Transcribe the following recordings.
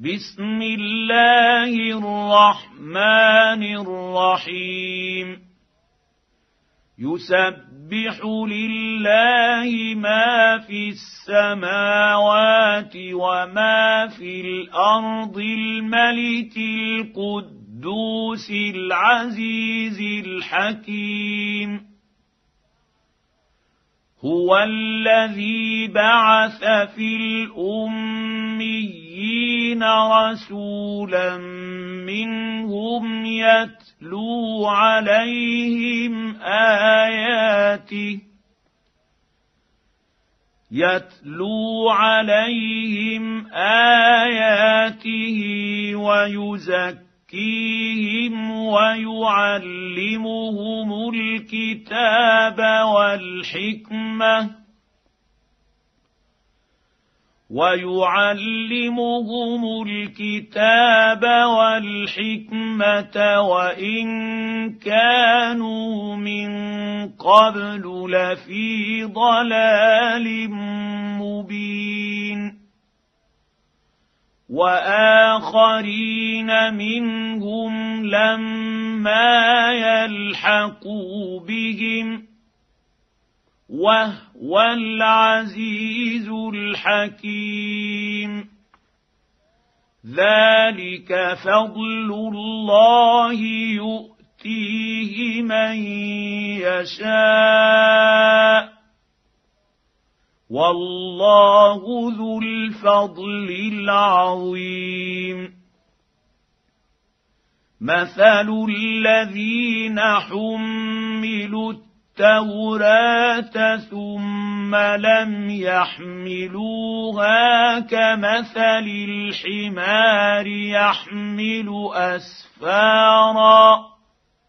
بسم الله الرحمن الرحيم يسبح لله ما في السماوات وما في الأرض الملك القدوس العزيز الحكيم هو الذي بعث في الأميين رسولا منهم يتلو عليهم آياته ويزكيهم ويعلمهم الكتاب والحكمة وإن كانوا من قبل لفي ضلال مبين وآخرين منهم لما يلحقوا بهم وهو العزيز الحكيم ذلك فضل الله يؤتيه من يشاء والله ذو الفضل العظيم مثل الذين حملوا التوراة ثم لم يحملوها كمثل الحمار يحمل أسفارا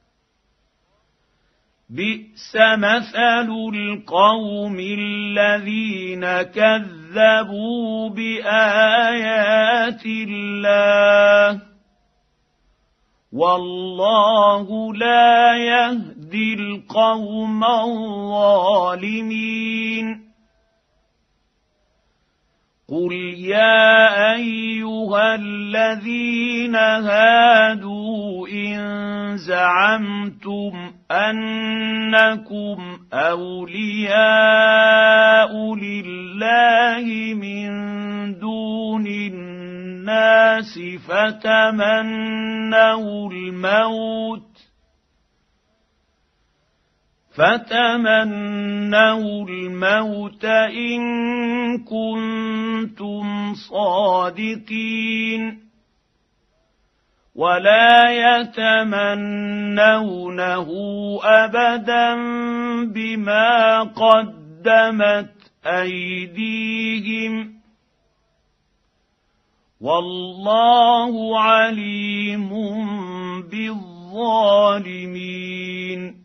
بئس مثل القوم الذين كذبوا بآيات الله والله لا يهدي القوم الظالمين قل يا أيها الذين هادوا إن زعمتم أنكم أولياء لله من دون الناس فتمنوا الموت إن كنتم صادقين ولا يتمنونه أبدا بما قدمت أيديهم والله عليم بالظالمين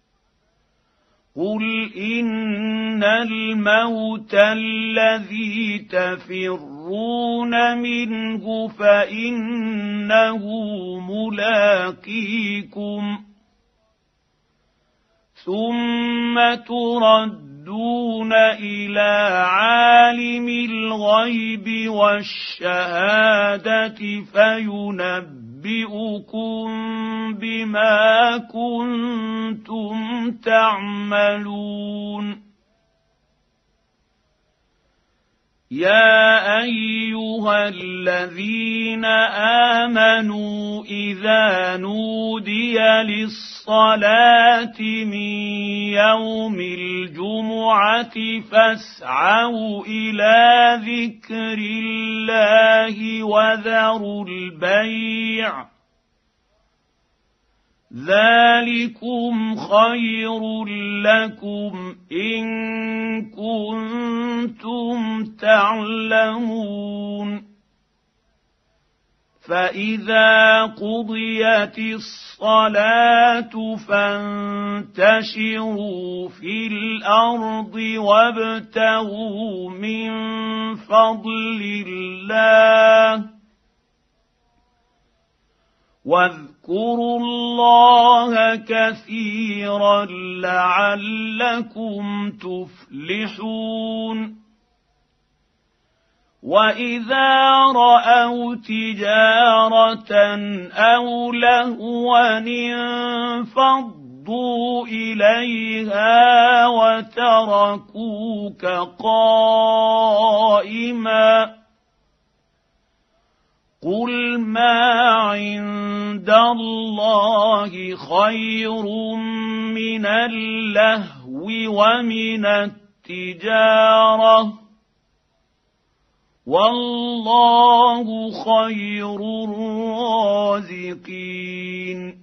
قل إن الموت الذي تفرون منه فإنه ملاقيكم ثم تردون إلى عالم الغيب والشهادة فينبئكم بما كنتم تعملون يا أيها الذين آمنوا إذا نودي للصلاة من يوم الجمعة فاسعوا إلى ذكر الله وذروا البيع ذلكم خير لكم إن كنتم تعلمون فإذا قضيت الصلاة فانتشروا في الأرض وابتغوا من فضل الله واذكروا الله كثيرا لعلكم تفلحون واذا راوا تجاره او لهوا انفضوا اليها وتركوك قائما. قل ما عند الله خير من اللهو ومن التجاره والله خير الرازقين.